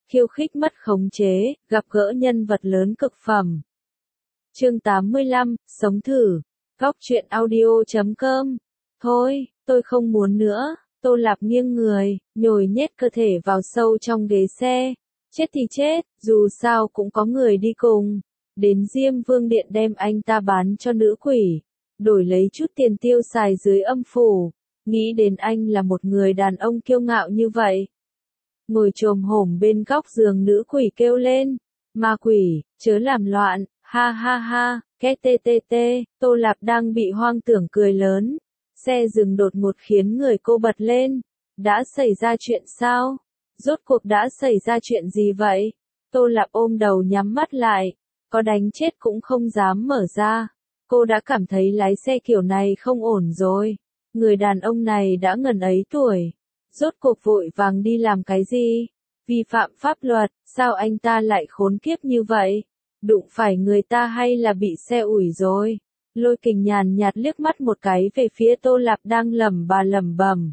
khiêu khích mất khống chế, gặp gỡ nhân vật lớn cực phẩm. Chương 85, sống thử. Góc truyện audio.com. Thôi, tôi không muốn nữa. Tô Lạp nghiêng người, nhồi nhét cơ thể vào sâu trong ghế xe. Chết thì chết, dù sao cũng có người đi cùng. Đến Diêm Vương Điện đem anh ta bán cho nữ quỷ, đổi lấy chút tiền tiêu xài dưới âm phủ. Nghĩ đến anh là một người đàn ông kiêu ngạo như vậy. Ngồi chồm hổm bên góc giường, nữ quỷ kêu lên. Ma quỷ, chớ làm loạn, ha ha ha, két tê tê tê. Tô Lạp đang bị hoang tưởng cười lớn. Xe dừng đột ngột khiến người cô bật lên. Đã xảy ra chuyện sao? Rốt cuộc đã xảy ra chuyện gì vậy? Tô Lạp ôm đầu nhắm mắt lại. Có đánh chết cũng không dám mở ra. Cô đã cảm thấy lái xe kiểu này không ổn rồi. Người đàn ông này đã ngần ấy tuổi. Rốt cuộc vội vàng đi làm cái gì? Vi phạm pháp luật, sao anh ta lại khốn kiếp như vậy? Đụng phải người ta hay là bị xe ủi rồi? Lôi Kình nhàn nhạt liếc mắt một cái về phía Tô Lạp đang lẩm bẩm.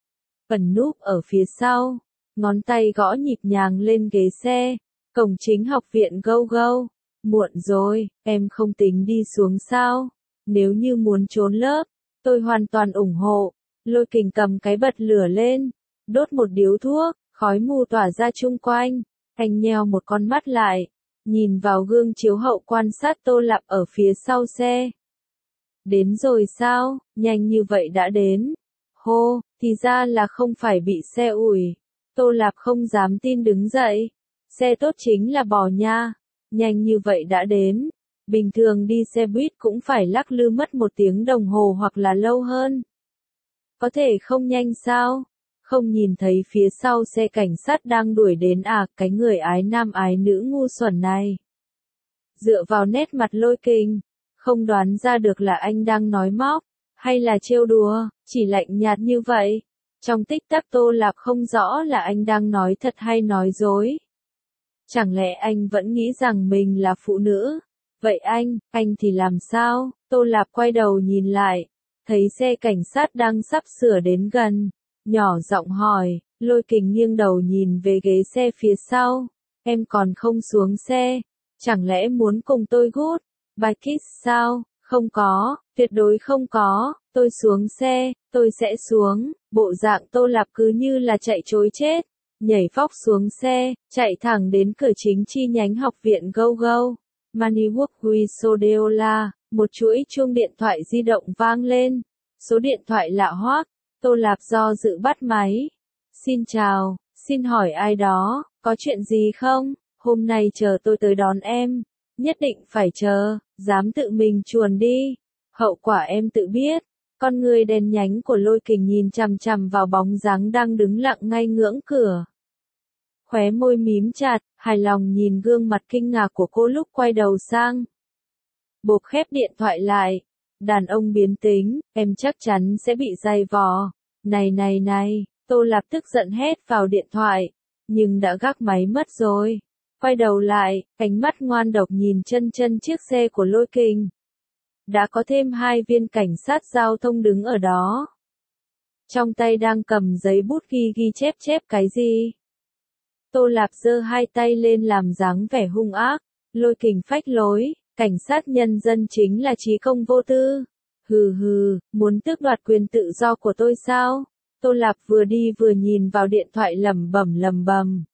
Ẩn núp ở phía sau, ngón tay gõ nhịp nhàng lên ghế xe. Cổng chính học viện Go Go. Muộn rồi, em không tính đi xuống sao? Nếu như muốn trốn lớp, tôi hoàn toàn ủng hộ. Lôi Kình cầm cái bật lửa lên, đốt một điếu thuốc, khói mù tỏa ra chung quanh. Anh nheo một con mắt lại, nhìn vào gương chiếu hậu quan sát Tô Lạp ở phía sau xe. Đến rồi sao, nhanh như vậy đã đến. Hô, thì ra là không phải bị xe ủi. Tô Lạp không dám tin đứng dậy. Xe tốt chính là bò nha. Nhanh như vậy đã đến. Bình thường đi xe buýt cũng phải lắc lư mất 1 tiếng đồng hồ hoặc là lâu hơn. Có thể không nhanh sao? Không nhìn thấy phía sau xe cảnh sát đang đuổi đến à, cái người ái nam ái nữ ngu xuẩn này. Dựa vào nét mặt Lôi Kình, không đoán ra được là anh đang nói móc, hay là trêu đùa, chỉ lạnh nhạt như vậy. Trong tích tắc Tô Lạp không rõ là anh đang nói thật hay nói dối. Chẳng lẽ anh vẫn nghĩ rằng mình là phụ nữ? Vậy anh thì làm sao? Tô Lạp quay đầu nhìn lại, thấy xe cảnh sát đang sắp sửa đến gần, nhỏ giọng hỏi. Lôi Kình nghiêng đầu nhìn về ghế xe phía sau. Em còn không xuống xe? Chẳng lẽ muốn cùng tôi goodbye kiss sao? Không có, tuyệt đối không có. Tôi xuống xe, tôi sẽ xuống. Bộ dạng Tô Lạp cứ như là chạy trối chết. Nhảy phóc xuống xe, chạy thẳng đến cửa chính chi nhánh học viện Go Go. Moneywork with Sodeola, một chuỗi chuông điện thoại di động vang lên. Số điện thoại lạ hoắc. Tô Lạp do dự bắt máy. Xin chào, xin hỏi ai đó, có chuyện gì không? Hôm nay chờ tôi tới đón em. Nhất định phải chờ, dám tự mình chuồn đi. Hậu quả em tự biết. Con người đen nhánh của Lôi Kình nhìn chằm chằm vào bóng dáng đang đứng lặng ngay ngưỡng cửa. Khóe môi mím chặt, hài lòng nhìn gương mặt kinh ngạc của cô lúc quay đầu sang. Bộp khép điện thoại lại. Đàn ông biến tính, em chắc chắn sẽ bị dày vò. Này, Tô Lạp tức giận hét vào điện thoại, nhưng đã gác máy mất rồi. Quay đầu lại, ánh mắt ngoan độc nhìn chân chiếc xe của Lôi Kình. Đã có thêm 2 viên cảnh sát giao thông đứng ở đó. Trong tay đang cầm giấy bút ghi chép cái gì. Tô Lạp giơ 2 tay lên làm dáng vẻ hung ác. Lôi Kình phách lối, cảnh sát nhân dân chính là trí công vô tư. Hừ, muốn tước đoạt quyền tự do của tôi sao? Tô Lạp vừa đi vừa nhìn vào điện thoại lẩm bẩm.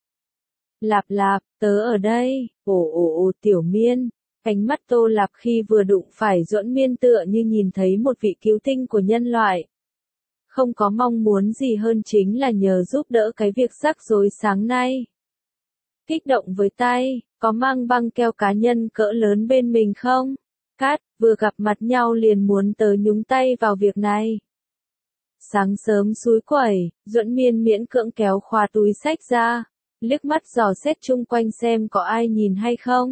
Lạp, tớ ở đây. Ồ, Tiểu Miên. Ánh mắt Tô Lạp khi vừa đụng phải Duẫn Miên tựa như nhìn thấy một vị cứu tinh của nhân loại. Không có mong muốn gì hơn chính là nhờ giúp đỡ cái việc rắc rối sáng nay. Kích động với tay, có mang băng keo cá nhân cỡ lớn bên mình không? Cát, vừa gặp mặt nhau liền muốn tớ nhúng tay vào việc này. Sáng sớm xúi quẩy, Duẫn Miên miễn cưỡng kéo khóa túi xách ra, liếc mắt dò xét chung quanh xem có ai nhìn hay không.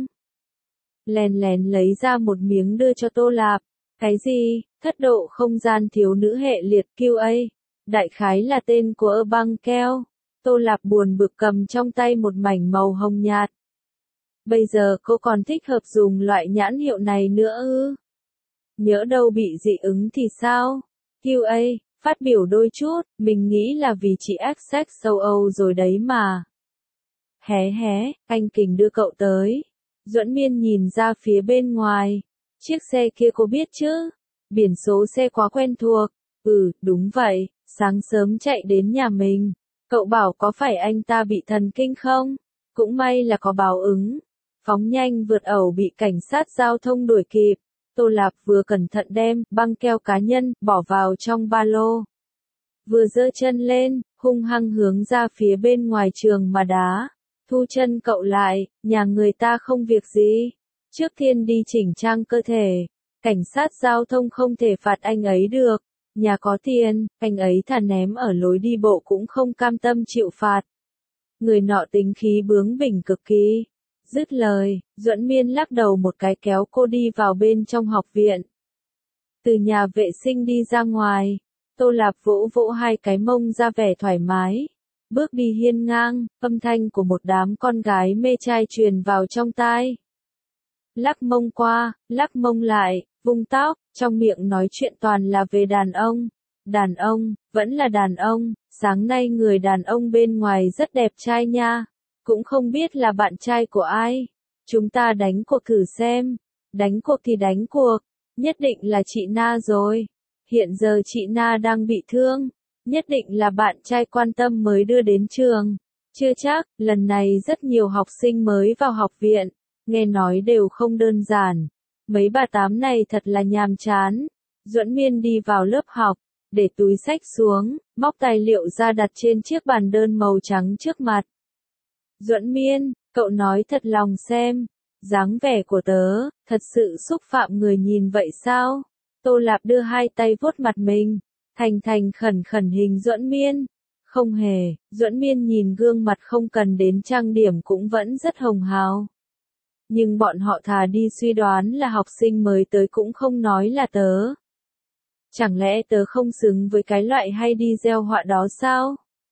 Lén lấy ra một miếng đưa cho Tô Lạp. Cái gì? Thất độ không gian thiếu nữ hệ liệt QA. Đại khái là tên của băng keo. Tô Lạp buồn bực cầm trong tay một mảnh màu hồng nhạt. Bây giờ cô còn thích hợp dùng loại nhãn hiệu này nữa ư? Nhỡ đâu bị dị ứng thì sao? QA, phát biểu đôi chút, mình nghĩ là vì chị access châu Âu rồi đấy mà. Hé hé, anh Kình đưa cậu tới. Duẫn Miên nhìn ra phía bên ngoài. Chiếc xe kia cô biết chứ? Biển số xe quá quen thuộc. Ừ, đúng vậy, sáng sớm chạy đến nhà mình. Cậu bảo có phải anh ta bị thần kinh không? Cũng may là có báo ứng. Phóng nhanh vượt ẩu bị cảnh sát giao thông đuổi kịp. Tô Lạp vừa cẩn thận đem băng keo cá nhân bỏ vào trong ba lô. Vừa giơ chân lên, hung hăng hướng ra phía bên ngoài trường mà đá. Thu chân cậu lại, nhà người ta không việc gì. Trước tiên đi chỉnh trang cơ thể. Cảnh sát giao thông không thể phạt anh ấy được. Nhà có tiền, anh ấy thà ném ở lối đi bộ cũng không cam tâm chịu phạt. Người nọ tính khí bướng bỉnh cực kỳ. Dứt lời, Duẫn Miên lắc đầu một cái kéo cô đi vào bên trong học viện. Từ nhà vệ sinh đi ra ngoài, Tô Lạp vỗ vỗ hai cái mông ra vẻ thoải mái. Bước đi hiên ngang, âm thanh của một đám con gái mê trai truyền vào trong tai. Lắc mông qua, lắc mông lại, vung tóc, trong miệng nói chuyện toàn là về đàn ông. Đàn ông, vẫn là đàn ông, sáng nay người đàn ông bên ngoài rất đẹp trai nha. Cũng không biết là bạn trai của ai. Chúng ta đánh cuộc thử xem. Đánh cuộc thì đánh cuộc. Nhất định là chị Na rồi. Hiện giờ chị Na đang bị thương. Nhất định là bạn trai quan tâm mới đưa đến trường. Chưa chắc, lần này rất nhiều học sinh mới vào học viện. Nghe nói đều không đơn giản. Mấy bà tám này thật là nhàm chán. Duẫn Miên đi vào lớp học, để túi xách xuống, móc tài liệu ra đặt trên chiếc bàn đơn màu trắng trước mặt. Duẫn Miên, cậu nói thật lòng xem. Dáng vẻ của tớ, thật sự xúc phạm người nhìn vậy sao? Tô Lạp đưa hai tay vuốt mặt mình. Thành thành khẩn khẩn hình Duẫn Miên. Không hề, Duẫn Miên nhìn gương mặt không cần đến trang điểm cũng vẫn rất hồng hào. Nhưng bọn họ thà đi suy đoán là học sinh mới tới cũng không nói là tớ. Chẳng lẽ tớ không xứng với cái loại hay đi gieo họa đó sao?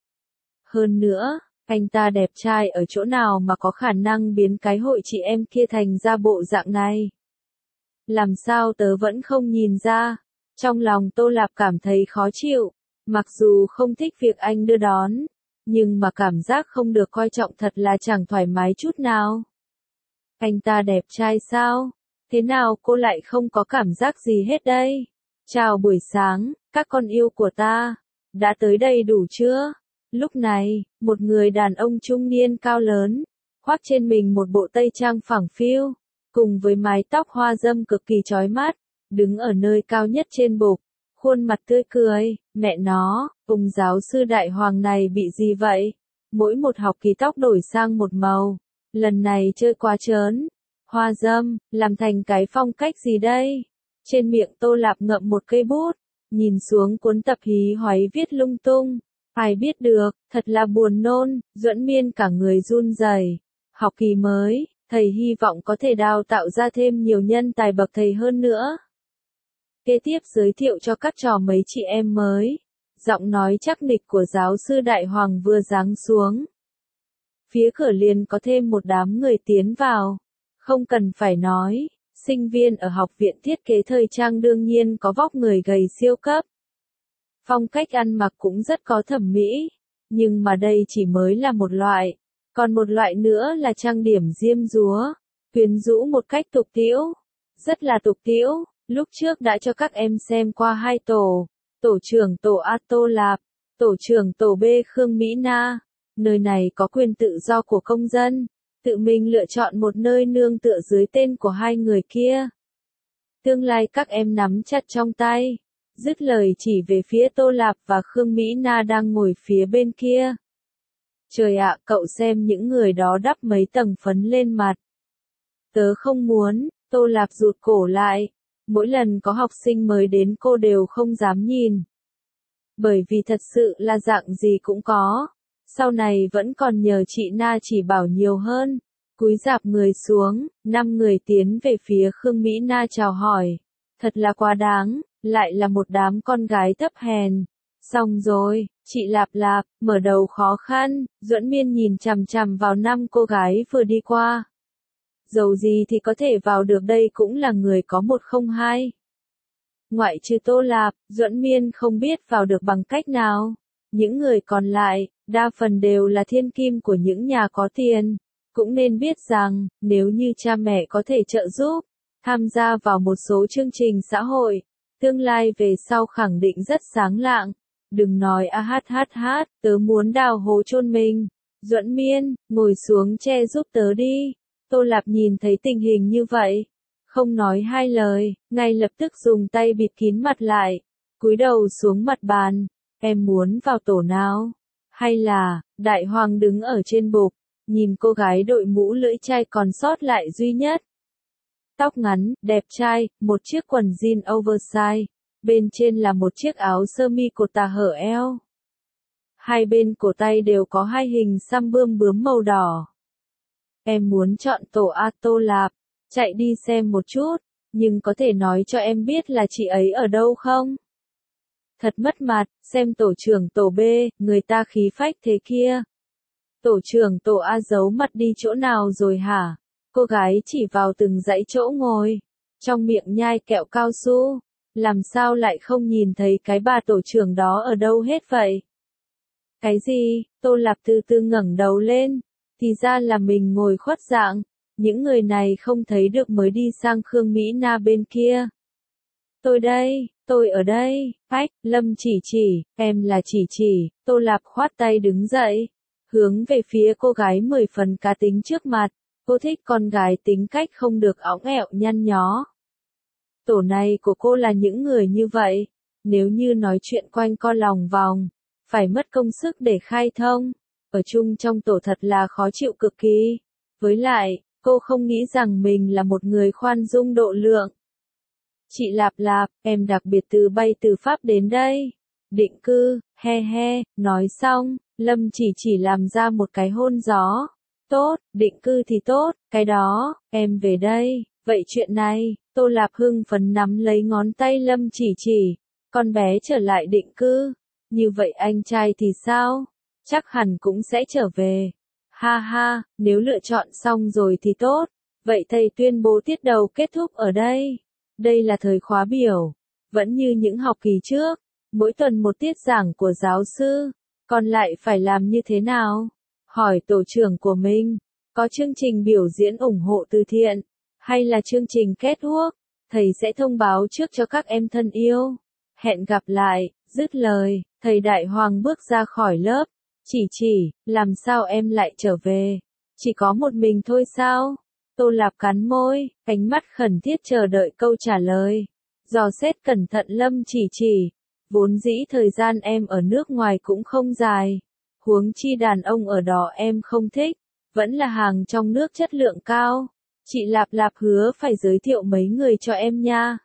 Hơn nữa, anh ta đẹp trai ở chỗ nào mà có khả năng biến cái hội chị em kia thành ra bộ dạng này? Làm sao tớ vẫn không nhìn ra? Trong lòng Tô Lạp cảm thấy khó chịu, mặc dù không thích việc anh đưa đón, nhưng mà cảm giác không được coi trọng thật là chẳng thoải mái chút nào. Anh ta đẹp trai sao? Thế nào cô lại không có cảm giác gì hết đây? Chào buổi sáng, các con yêu của ta. Đã tới đây đủ chưa? Lúc này, một người đàn ông trung niên cao lớn, khoác trên mình một bộ tây trang phẳng phiu, cùng với mái tóc hoa râm cực kỳ chói mắt, đứng ở nơi cao nhất trên bục, khuôn mặt tươi cười. Mẹ nó, ông giáo sư đại hoàng này bị gì vậy? Mỗi một học kỳ tóc đổi sang một màu. Lần này chơi quá trớn. Hoa râm, làm thành cái phong cách gì đây? Trên miệng Tô Lạp ngậm một cây bút, nhìn xuống cuốn tập hí hoáy viết lung tung. Ai biết được, thật là buồn nôn. Duẫn Miên cả người run rẩy. Học kỳ mới, thầy hy vọng có thể đào tạo ra thêm nhiều nhân tài bậc thầy hơn nữa. Kế tiếp giới thiệu cho các trò mấy chị em mới. Giọng nói chắc nịch của giáo sư Đại Hoàng vừa giáng xuống. Phía cửa liền có thêm một đám người tiến vào. Không cần phải nói, sinh viên ở học viện thiết kế thời trang đương nhiên có vóc người gầy siêu cấp. Phong cách ăn mặc cũng rất có thẩm mỹ, nhưng mà đây chỉ mới là một loại. Còn một loại nữa là trang điểm diêm dúa, quyến rũ một cách tục tĩu. Rất là tục tĩu, lúc trước đã cho các em xem qua hai tổ. Tổ trưởng tổ A Tô Lạp, tổ trưởng tổ B Khương Mỹ Na. Nơi này có quyền tự do của công dân, tự mình lựa chọn một nơi nương tựa dưới tên của hai người kia. Tương lai các em nắm chặt trong tay. Dứt lời chỉ về phía Tô Lạp và Khương Mỹ Na đang ngồi phía bên kia. Trời ạ, cậu xem những người đó đắp mấy tầng phấn lên mặt. Tớ không muốn. Tô Lạp rụt cổ lại. Mỗi lần có học sinh mới đến cô đều không dám nhìn. Bởi vì thật sự là dạng gì cũng có. Sau này vẫn còn nhờ chị Na chỉ bảo nhiều hơn. Cúi rạp người xuống, 5 người tiến về phía Khương Mỹ Na chào hỏi. Thật là quá đáng, lại là một đám con gái thấp hèn. Xong rồi, chị Lạp Lạp, mở đầu khó khăn. Duẫn Miên nhìn chằm chằm vào 5 cô gái vừa đi qua. Dầu gì thì có thể vào được đây cũng là người có 102. Ngoại trừ Tô Lạp, Duẫn Miên không biết vào được bằng cách nào. Những người còn lại, đa phần đều là thiên kim của những nhà có tiền. Cũng nên biết rằng, nếu như cha mẹ có thể trợ giúp, tham gia vào một số chương trình xã hội, tương lai về sau khẳng định rất sáng lạng. Đừng nói tớ muốn đào hố chôn mình. Duẫn Miên, ngồi xuống che giúp tớ đi. Tô Lạp nhìn thấy tình hình như vậy, không nói hai lời, ngay lập tức dùng tay bịt kín mặt lại, cúi đầu xuống mặt bàn. Em muốn vào tổ nào? Hay là, Đại Hoàng đứng ở trên bục, nhìn cô gái đội mũ lưỡi chai còn sót lại duy nhất. Tóc ngắn, đẹp trai, một chiếc quần jean oversize, bên trên là một chiếc áo sơ mi cột tà hở eo. Hai bên cổ tay đều có hai hình xăm bươm bướm màu đỏ. Em muốn chọn tổ A. Tô Lạp, chạy đi xem một chút, nhưng có thể nói cho em biết là chị ấy ở đâu không? Thật mất mặt, xem tổ trưởng tổ B, người ta khí phách thế kia. Tổ trưởng tổ A giấu mặt đi chỗ nào rồi hả? Cô gái chỉ vào từng dãy chỗ ngồi, trong miệng nhai kẹo cao su, làm sao lại không nhìn thấy cái bà tổ trưởng đó ở đâu hết vậy? Cái gì? Tô Lạp từ từ ngẩng đầu lên, thì ra là mình ngồi khuất dạng, những người này không thấy được mới đi sang Khương Mỹ Na bên kia. Tôi đây, tôi ở đây, Phách, Lâm chỉ, em là chỉ, Tô Lạp khoát tay đứng dậy, hướng về phía cô gái 10 phần cá tính trước mặt, cô thích con gái tính cách không được óng ẹo nhăn nhó. Tổ này của cô là những người như vậy, nếu như nói chuyện quanh co lòng vòng, phải mất công sức để khai thông, ở chung trong tổ thật là khó chịu cực kỳ. Với lại, cô không nghĩ rằng mình là một người khoan dung độ lượng. Chị Lạp, em đặc biệt từ bay từ Pháp đến đây. Định cư, he, nói xong, Lâm chỉ làm ra một cái hôn gió. Tốt, định cư thì tốt, cái đó, em về đây. Vậy chuyện này, Tô Lạp hưng phấn nắm lấy ngón tay Lâm chỉ, con bé trở lại định cư. Như vậy anh trai thì sao? Chắc hẳn cũng sẽ trở về. Ha, nếu lựa chọn xong rồi thì tốt. Vậy thầy tuyên bố tiết đầu kết thúc ở đây. Đây là thời khóa biểu. Vẫn như những học kỳ trước. Mỗi tuần một tiết giảng của giáo sư. Còn lại phải làm như thế nào? Hỏi tổ trưởng của mình. Có chương trình biểu diễn ủng hộ từ thiện. Hay là chương trình kết thúc? Thầy sẽ thông báo trước cho các em thân yêu. Hẹn gặp lại. Dứt lời, thầy Đại Hoàng bước ra khỏi lớp. Chỉ, làm sao em lại trở về? Chỉ có một mình thôi sao? Tô Lạp cắn môi, ánh mắt khẩn thiết chờ đợi câu trả lời. Dò xét cẩn thận Lâm chỉ, vốn dĩ thời gian em ở nước ngoài cũng không dài. Huống chi đàn ông ở đó em không thích, vẫn là hàng trong nước chất lượng cao. Chị Lạp hứa phải giới thiệu mấy người cho em nha.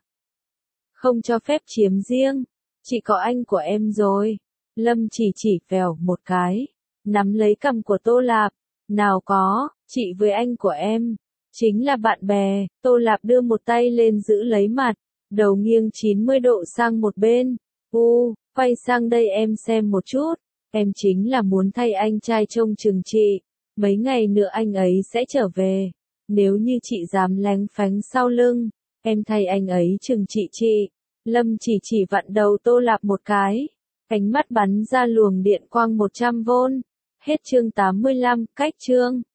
Không cho phép chiếm riêng. Chị có anh của em rồi. Lâm chỉ vèo một cái, nắm lấy cằm của Tô Lạp. Nào có, chị với anh của em, chính là bạn bè. Tô Lạp đưa một tay lên giữ lấy mặt, đầu nghiêng 90 độ sang một bên. Quay sang đây em xem một chút. Em chính là muốn thay anh trai trông chừng chị. Mấy ngày nữa anh ấy sẽ trở về. Nếu như chị dám lánh phánh sau lưng, em thay anh ấy chừng chị. Lâm chỉ vặn đầu Tô Lạp một cái. Ánh mắt bắn ra luồng điện quang 100V. Hết chương 85, cách chương.